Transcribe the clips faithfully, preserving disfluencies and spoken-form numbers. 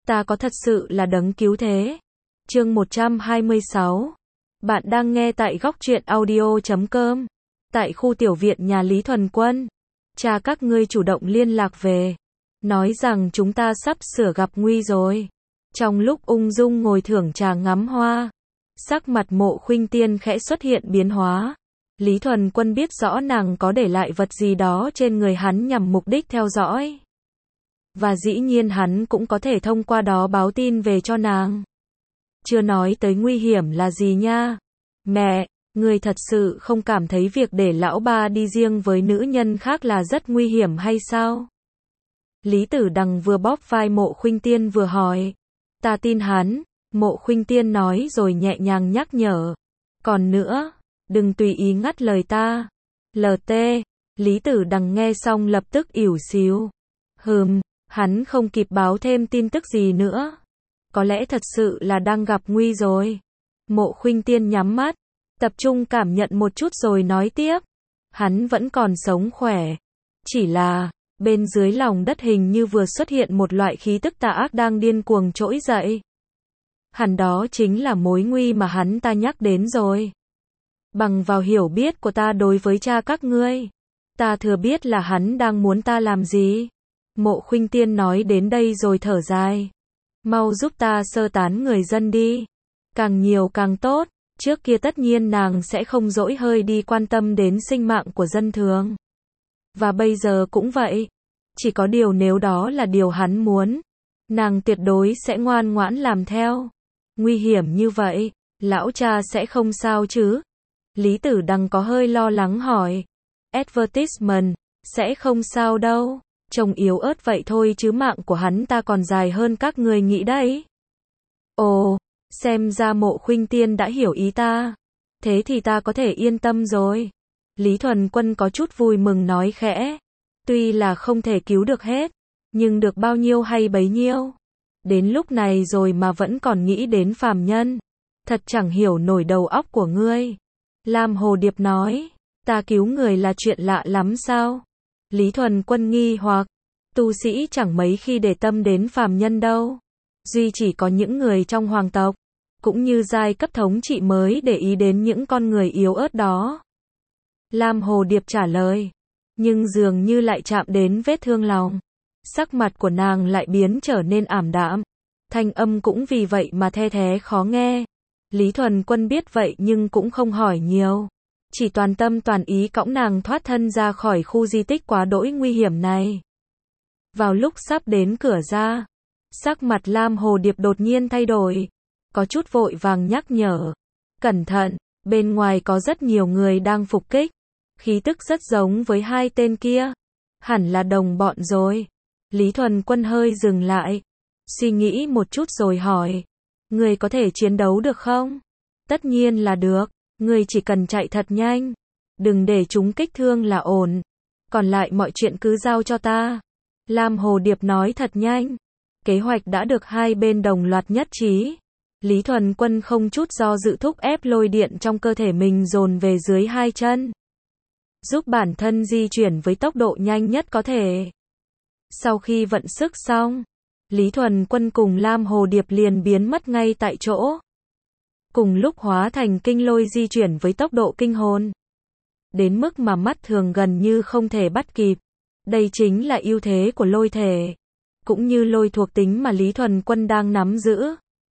ta có thật sự là đấng cứu thế. Chương một trăm hai mươi sáu. Bạn đang nghe tại góc truyện audio chấm com. Tại khu tiểu viện nhà Lý Thuần Quân, cha các ngươi chủ động liên lạc về, nói rằng chúng ta sắp sửa gặp nguy rồi. Trong lúc ung dung ngồi thưởng trà ngắm hoa, sắc mặt Mộ Khuynh Tiên khẽ xuất hiện biến hóa. Lý Thuần Quân biết rõ nàng có để lại vật gì đó trên người hắn nhằm mục đích theo dõi. Và dĩ nhiên hắn cũng có thể thông qua đó báo tin về cho nàng. Chưa nói tới nguy hiểm là gì nha. Mẹ, người thật sự không cảm thấy việc để lão ba đi riêng với nữ nhân khác là rất nguy hiểm hay sao? Lý Tử Đằng vừa bóp vai Mộ Khuynh Tiên vừa hỏi. Ta tin hắn, Mộ Khuynh Tiên nói rồi nhẹ nhàng nhắc nhở. Còn nữa, đừng tùy ý ngắt lời ta. lờ tê, Lý Tử Đằng nghe xong lập tức ỉu xìu. Hừm, hắn không kịp báo thêm tin tức gì nữa. Có lẽ thật sự là đang gặp nguy rồi. Mộ Khuynh Tiên nhắm mắt, tập trung cảm nhận một chút rồi nói tiếp. Hắn vẫn còn sống khỏe. Chỉ là, bên dưới lòng đất hình như vừa xuất hiện một loại khí tức tà ác đang điên cuồng trỗi dậy. Hẳn đó chính là mối nguy mà hắn ta nhắc đến rồi. Bằng vào hiểu biết của ta đối với cha các ngươi, ta thừa biết là hắn đang muốn ta làm gì. Mộ Khuynh Tiên nói đến đây rồi thở dài. Mau giúp ta sơ tán người dân đi. Càng nhiều càng tốt. Trước kia tất nhiên nàng sẽ không dỗi hơi đi quan tâm đến sinh mạng của dân thường. Và bây giờ cũng vậy. Chỉ có điều nếu đó là điều hắn muốn, nàng tuyệt đối sẽ ngoan ngoãn làm theo. Nguy hiểm như vậy, lão cha sẽ không sao chứ? Lý Tử Đằng có hơi lo lắng hỏi. Advertisement, sẽ không sao đâu. Trông yếu ớt vậy thôi chứ mạng của hắn ta còn dài hơn các người nghĩ đấy. Ồ, xem ra Mộ Khuynh Tiên đã hiểu ý ta. Thế thì ta có thể yên tâm rồi. Lý Thuần Quân có chút vui mừng nói khẽ. Tuy là không thể cứu được hết, nhưng được bao nhiêu hay bấy nhiêu. Đến lúc này rồi mà vẫn còn nghĩ đến phàm nhân. Thật chẳng hiểu nổi đầu óc của ngươi. Lam Hồ Điệp nói. Ta cứu người là chuyện lạ lắm sao? Lý Thuần Quân nghi hoặc. Tu sĩ chẳng mấy khi để tâm đến phàm nhân đâu. Duy chỉ có những người trong hoàng tộc, cũng như giai cấp thống trị mới để ý đến những con người yếu ớt đó. Lam Hồ Điệp trả lời. Nhưng dường như lại chạm đến vết thương lòng. Sắc mặt của nàng lại biến trở nên ảm đạm. Thanh âm cũng vì vậy mà the thé khó nghe. Lý Thuần Quân biết vậy nhưng cũng không hỏi nhiều. Chỉ toàn tâm toàn ý cõng nàng thoát thân ra khỏi khu di tích quá đỗi nguy hiểm này. Vào lúc sắp đến cửa ra, sắc mặt Lam Hồ Điệp đột nhiên thay đổi. Có chút vội vàng nhắc nhở. Cẩn thận, bên ngoài có rất nhiều người đang phục kích. Khí tức rất giống với hai tên kia. Hẳn là đồng bọn rồi. Lý Thuần Quân hơi dừng lại. Suy nghĩ một chút rồi hỏi. Người có thể chiến đấu được không? Tất nhiên là được. Người chỉ cần chạy thật nhanh. Đừng để chúng kích thương là ổn. Còn lại mọi chuyện cứ giao cho ta. Lam Hồ Điệp nói thật nhanh. Kế hoạch đã được hai bên đồng loạt nhất trí. Lý Thuần Quân không chút do dự thúc ép lôi điện trong cơ thể mình dồn về dưới hai chân. Giúp bản thân di chuyển với tốc độ nhanh nhất có thể. Sau khi vận sức xong, Lý Thuần Quân cùng Lam Hồ Điệp liền biến mất ngay tại chỗ. Cùng lúc hóa thành kinh lôi di chuyển với tốc độ kinh hồn. Đến mức mà mắt thường gần như không thể bắt kịp. Đây chính là ưu thế của lôi thể. Cũng như lôi thuộc tính mà Lý Thuần Quân đang nắm giữ.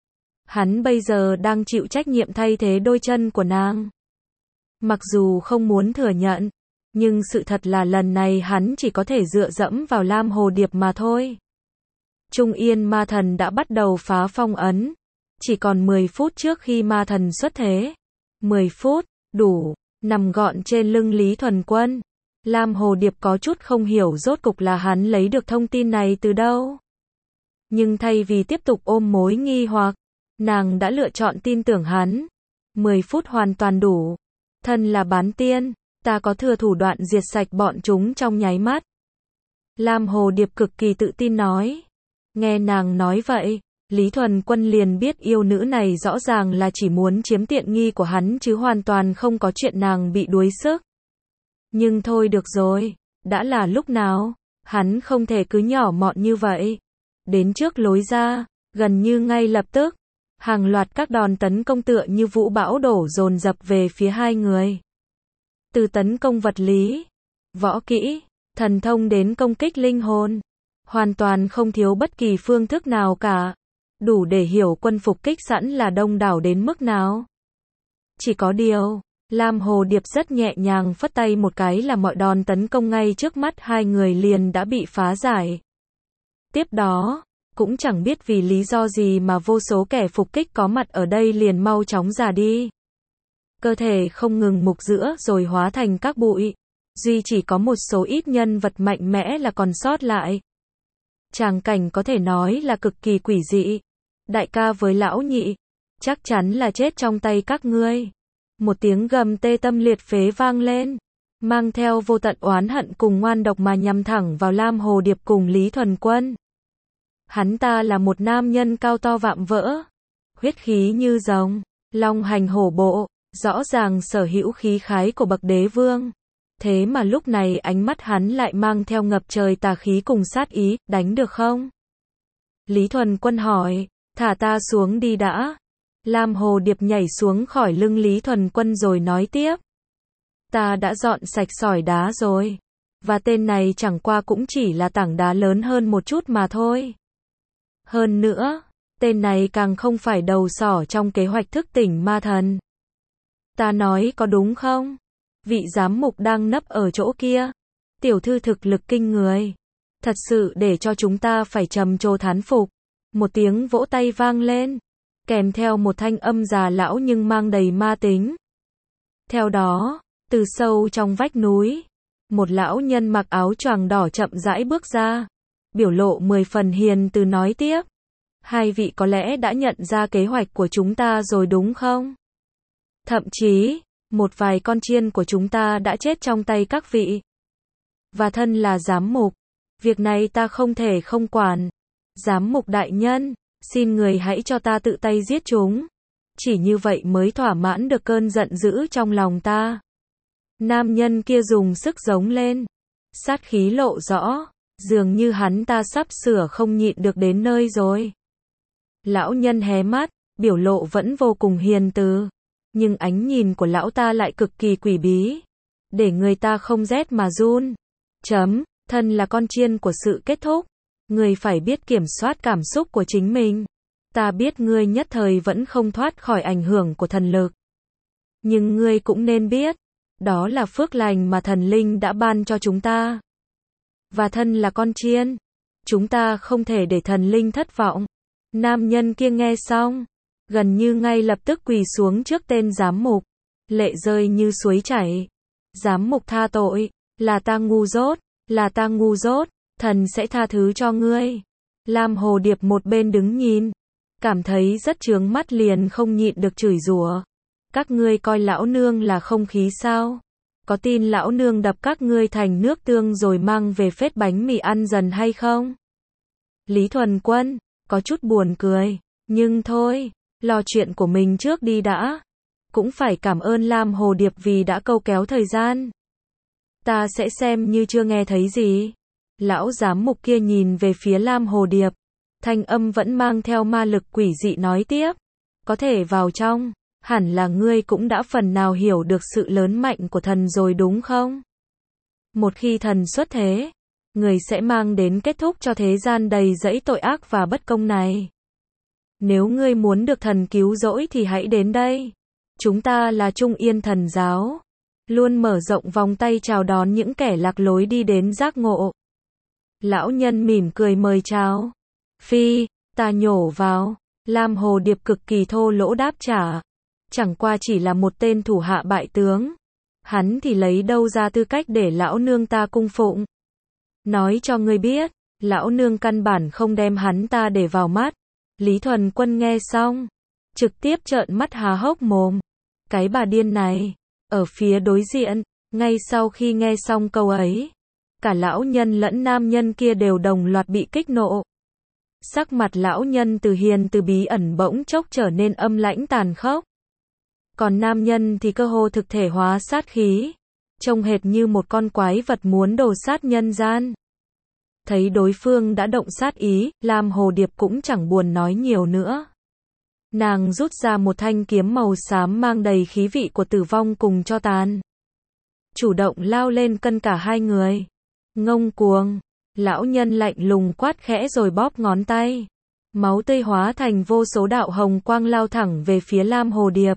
Hắn bây giờ đang chịu trách nhiệm thay thế đôi chân của nàng. Mặc dù không muốn thừa nhận, nhưng sự thật là lần này hắn chỉ có thể dựa dẫm vào Lam Hồ Điệp mà thôi. Trung Yên Ma Thần đã bắt đầu phá phong ấn. Chỉ còn mười phút trước khi Ma Thần xuất thế. mười phút, đủ, nằm gọn trên lưng Lý Thuần Quân. Lam Hồ Điệp có chút không hiểu rốt cục là hắn lấy được thông tin này từ đâu. Nhưng thay vì tiếp tục ôm mối nghi hoặc, nàng đã lựa chọn tin tưởng hắn. mười phút hoàn toàn đủ. Thân là bán tiên, ta có thừa thủ đoạn diệt sạch bọn chúng trong nháy mắt. Lam Hồ Điệp cực kỳ tự tin nói. Nghe nàng nói vậy, Lý Thuần Quân liền biết yêu nữ này rõ ràng là chỉ muốn chiếm tiện nghi của hắn chứ hoàn toàn không có chuyện nàng bị đuối sức. Nhưng thôi được rồi, đã là lúc nào, hắn không thể cứ nhỏ mọn như vậy. Đến trước lối ra, Gần như ngay lập tức, hàng loạt các đòn tấn công tựa như vũ bão đổ dồn dập về phía hai người. Từ tấn công vật lý, võ kỹ, thần thông đến công kích linh hồn, hoàn toàn không thiếu bất kỳ phương thức nào cả. Đủ để hiểu quân phục kích sẵn là đông đảo đến mức nào. Chỉ có điều, Lam Hồ Điệp rất nhẹ nhàng phất tay một cái là mọi đòn tấn công ngay trước mắt hai người liền đã bị phá giải. Tiếp đó, cũng chẳng biết vì lý do gì mà vô số kẻ phục kích có mặt ở đây liền mau chóng già đi. Cơ thể không ngừng mục rữa rồi hóa thành các bụi. Duy chỉ có một số ít nhân vật mạnh mẽ là còn sót lại. Tràng cảnh có thể nói là cực kỳ quỷ dị. Đại ca với lão nhị, chắc chắn là chết trong tay các ngươi. Một tiếng gầm tê tâm liệt phế vang lên, mang theo vô tận oán hận cùng ngoan độc mà nhằm thẳng vào Lam Hồ Điệp cùng Lý Thuần Quân. Hắn ta là một nam nhân cao to vạm vỡ, huyết khí như rồng, long hành hổ bộ, rõ ràng sở hữu khí khái của bậc đế vương. Thế mà lúc này ánh mắt hắn lại mang theo ngập trời tà khí cùng sát ý, đánh được không? Lý Thuần Quân hỏi, thả ta xuống đi đã. Lam Hồ Điệp nhảy xuống khỏi lưng Lý Thuần Quân rồi nói tiếp. Ta đã dọn sạch sỏi đá rồi. Và tên này chẳng qua cũng chỉ là tảng đá lớn hơn một chút mà thôi. Hơn nữa, tên này càng không phải đầu sỏ trong kế hoạch thức tỉnh ma thần. Ta nói có đúng không? Vị giám mục đang nấp ở chỗ kia. Tiểu thư thực lực kinh người. Thật sự để cho chúng ta phải trầm trồ thán phục. Một tiếng vỗ tay vang lên, kèm theo một thanh âm già lão nhưng mang đầy ma tính. Theo đó, từ sâu trong vách núi, một lão nhân mặc áo choàng đỏ chậm rãi bước ra, biểu lộ mười phần hiền từ nói tiếp. Hai vị có lẽ đã nhận ra kế hoạch của chúng ta rồi đúng không? Thậm chí, một vài con chiên của chúng ta đã chết trong tay các vị. Và thân là giám mục, việc này ta không thể không quản. Giám mục đại nhân, xin người hãy cho ta tự tay giết chúng. Chỉ như vậy mới thỏa mãn được cơn giận dữ trong lòng ta. Nam nhân kia dùng sức giống lên. Sát khí lộ rõ, dường như hắn ta sắp sửa không nhịn được đến nơi rồi. Lão nhân hé mắt, biểu lộ vẫn vô cùng hiền từ. Nhưng ánh nhìn của lão ta lại cực kỳ quỷ bí. Để người ta không rét mà run. Chấm, thân là con chiên của sự kết thúc. Ngươi phải biết kiểm soát cảm xúc của chính mình. Ta biết ngươi nhất thời vẫn không thoát khỏi ảnh hưởng của thần lực. Nhưng ngươi cũng nên biết, đó là phước lành mà thần linh đã ban cho chúng ta. Và thân là con chiên, chúng ta không thể để thần linh thất vọng. Nam nhân kia nghe xong, gần như ngay lập tức quỳ xuống trước tên giám mục, lệ rơi như suối chảy. Giám mục tha tội, là ta ngu dốt, là ta ngu dốt. Thần sẽ tha thứ cho ngươi. Lam Hồ Điệp một bên đứng nhìn, cảm thấy rất chướng mắt liền không nhịn được chửi rủa. Các ngươi coi lão nương là không khí sao? Có tin lão nương đập các ngươi thành nước tương rồi mang về phết bánh mì ăn dần hay không? Lý Thuần Quân, có chút buồn cười, nhưng thôi, lo chuyện của mình trước đi đã. Cũng phải cảm ơn Lam Hồ Điệp vì đã câu kéo thời gian. Ta sẽ xem như chưa nghe thấy gì. Lão giám mục kia nhìn về phía Lam Hồ Điệp, thanh âm vẫn mang theo ma lực quỷ dị nói tiếp. Có thể vào trong, hẳn là ngươi cũng đã phần nào hiểu được sự lớn mạnh của thần rồi đúng không? Một khi thần xuất thế, người sẽ mang đến kết thúc cho thế gian đầy rẫy tội ác và bất công này. Nếu ngươi muốn được thần cứu rỗi thì hãy đến đây. Chúng ta là Trung Yên Thần Giáo, luôn mở rộng vòng tay chào đón những kẻ lạc lối đi đến giác ngộ. Lão nhân mỉm cười mời chào. Phi, ta nhổ vào. Lam Hồ Điệp cực kỳ thô lỗ đáp trả. Chẳng qua chỉ là một tên thủ hạ bại tướng. Hắn thì lấy đâu ra tư cách để lão nương ta cung phụng. Nói cho ngươi biết, lão nương căn bản không đem hắn ta để vào mắt. Lý Thuần Quân nghe xong, trực tiếp trợn mắt há hốc mồm. Cái bà điên này, ở phía đối diện, ngay sau khi nghe xong câu ấy, cả lão nhân lẫn nam nhân kia đều đồng loạt bị kích nộ. Sắc mặt lão nhân từ hiền từ bí ẩn bỗng chốc trở nên âm lãnh tàn khốc. Còn nam nhân thì cơ hồ thực thể hóa sát khí, trông hệt như một con quái vật muốn đồ sát nhân gian. Thấy đối phương đã động sát ý, Lam Hồ Điệp cũng chẳng buồn nói nhiều nữa. Nàng rút ra một thanh kiếm màu xám mang đầy khí vị của tử vong cùng cho tàn. Chủ động lao lên cân cả hai người. Ngông cuồng, lão nhân lạnh lùng quát khẽ rồi bóp ngón tay. Máu tươi hóa thành vô số đạo hồng quang lao thẳng về phía Lam Hồ Điệp.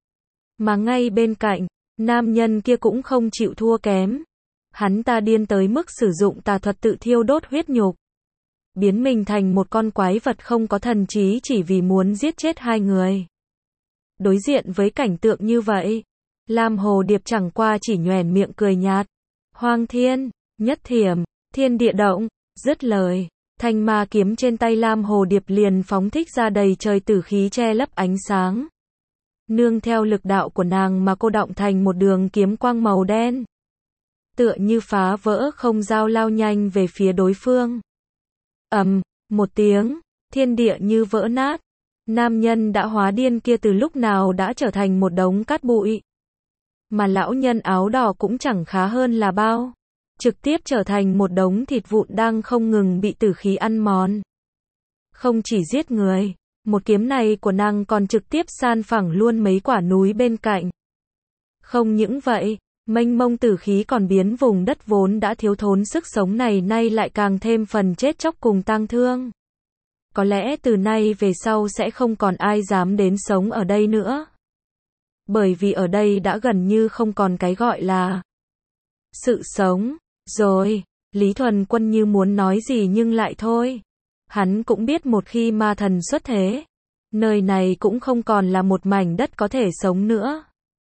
Mà ngay bên cạnh, nam nhân kia cũng không chịu thua kém. Hắn ta điên tới mức sử dụng tà thuật tự thiêu đốt huyết nhục. Biến mình thành một con quái vật không có thần trí chỉ vì muốn giết chết hai người. Đối diện với cảnh tượng như vậy, Lam Hồ Điệp chẳng qua chỉ nhoẻn miệng cười nhạt. Hoang thiên, nhất thiểm, thiên địa động, dứt lời. Thanh ma kiếm trên tay Lam Hồ Điệp liền phóng thích ra đầy trời tử khí che lấp ánh sáng. Nương theo lực đạo của nàng mà cô đọng thành một đường kiếm quang màu đen. Tựa như phá vỡ không gian lao nhanh về phía đối phương. Ầm, một tiếng, thiên địa như vỡ nát. Nam nhân đã hóa điên kia từ lúc nào đã trở thành một đống cát bụi. Mà lão nhân áo đỏ cũng chẳng khá hơn là bao. Trực tiếp trở thành một đống thịt vụn đang không ngừng bị tử khí ăn mòn. Không chỉ giết người, một kiếm này của nàng còn trực tiếp san phẳng luôn mấy quả núi bên cạnh. Không những vậy, mênh mông tử khí còn biến vùng đất vốn đã thiếu thốn sức sống này nay lại càng thêm phần chết chóc cùng tang thương. Có lẽ từ nay về sau sẽ không còn ai dám đến sống ở đây nữa. Bởi vì ở đây đã gần như không còn cái gọi là sự sống. Rồi, Lý Thuần Quân như muốn nói gì nhưng lại thôi. Hắn cũng biết một khi ma thần xuất thế, nơi này cũng không còn là một mảnh đất có thể sống nữa.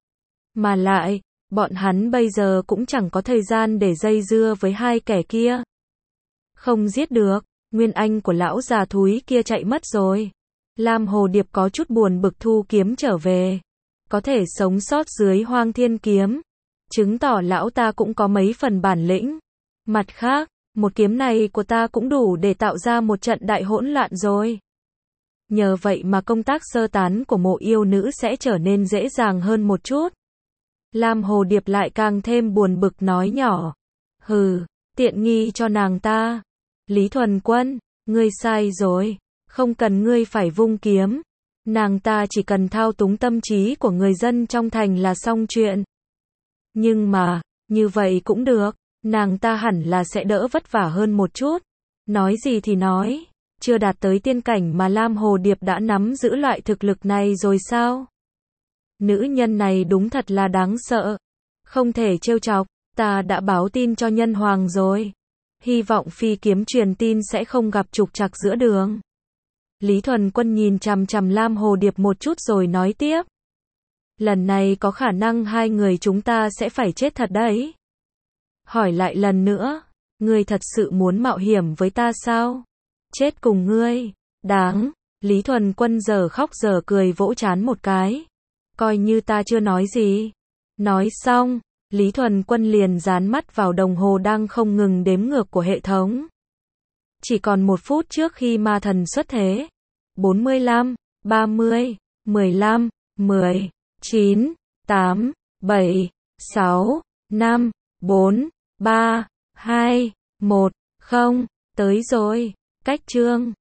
Mà lại, bọn hắn bây giờ cũng chẳng có thời gian để dây dưa với hai kẻ kia. Không giết được, nguyên anh của lão già thúi kia chạy mất rồi. Lam Hồ Điệp có chút buồn bực thu kiếm trở về. Có thể sống sót dưới Hoang Thiên kiếm, chứng tỏ lão ta cũng có mấy phần bản lĩnh. Mặt khác, một kiếm này của ta cũng đủ để tạo ra một trận đại hỗn loạn rồi. Nhờ vậy mà công tác sơ tán của mộ yêu nữ sẽ trở nên dễ dàng hơn một chút. Lam Hồ Điệp lại càng thêm buồn bực nói nhỏ. Hừ, tiện nghi cho nàng ta. Lý Thuần Quân, ngươi sai rồi. Không cần ngươi phải vung kiếm. Nàng ta chỉ cần thao túng tâm trí của người dân trong thành là xong chuyện. Nhưng mà, như vậy cũng được. Nàng ta hẳn là sẽ đỡ vất vả hơn một chút. Nói gì thì nói. Chưa đạt tới tiên cảnh mà Lam Hồ Điệp đã nắm giữ loại thực lực này rồi sao? Nữ nhân này đúng thật là đáng sợ. Không thể trêu chọc. Ta đã báo tin cho nhân hoàng rồi. Hy vọng phi kiếm truyền tin sẽ không gặp trục trặc giữa đường. Lý Thuần Quân nhìn chằm chằm Lam Hồ Điệp một chút rồi nói tiếp. Lần này có khả năng hai người chúng ta sẽ phải chết thật đấy. Hỏi lại lần nữa, ngươi thật sự muốn mạo hiểm với ta sao? Chết cùng ngươi, đáng. Lý Thuần Quân giờ khóc giờ cười vỗ trán một cái. Coi như ta chưa nói gì. Nói xong, Lý Thuần Quân liền dán mắt vào đồng hồ đang không ngừng đếm ngược của hệ thống. Chỉ còn một phút trước khi ma thần xuất thế. bốn mươi lăm, ba mươi, mười lăm, mười, chín, tám, bảy, sáu, năm, bốn, ba, hai, một, không, tới rồi. Cách chương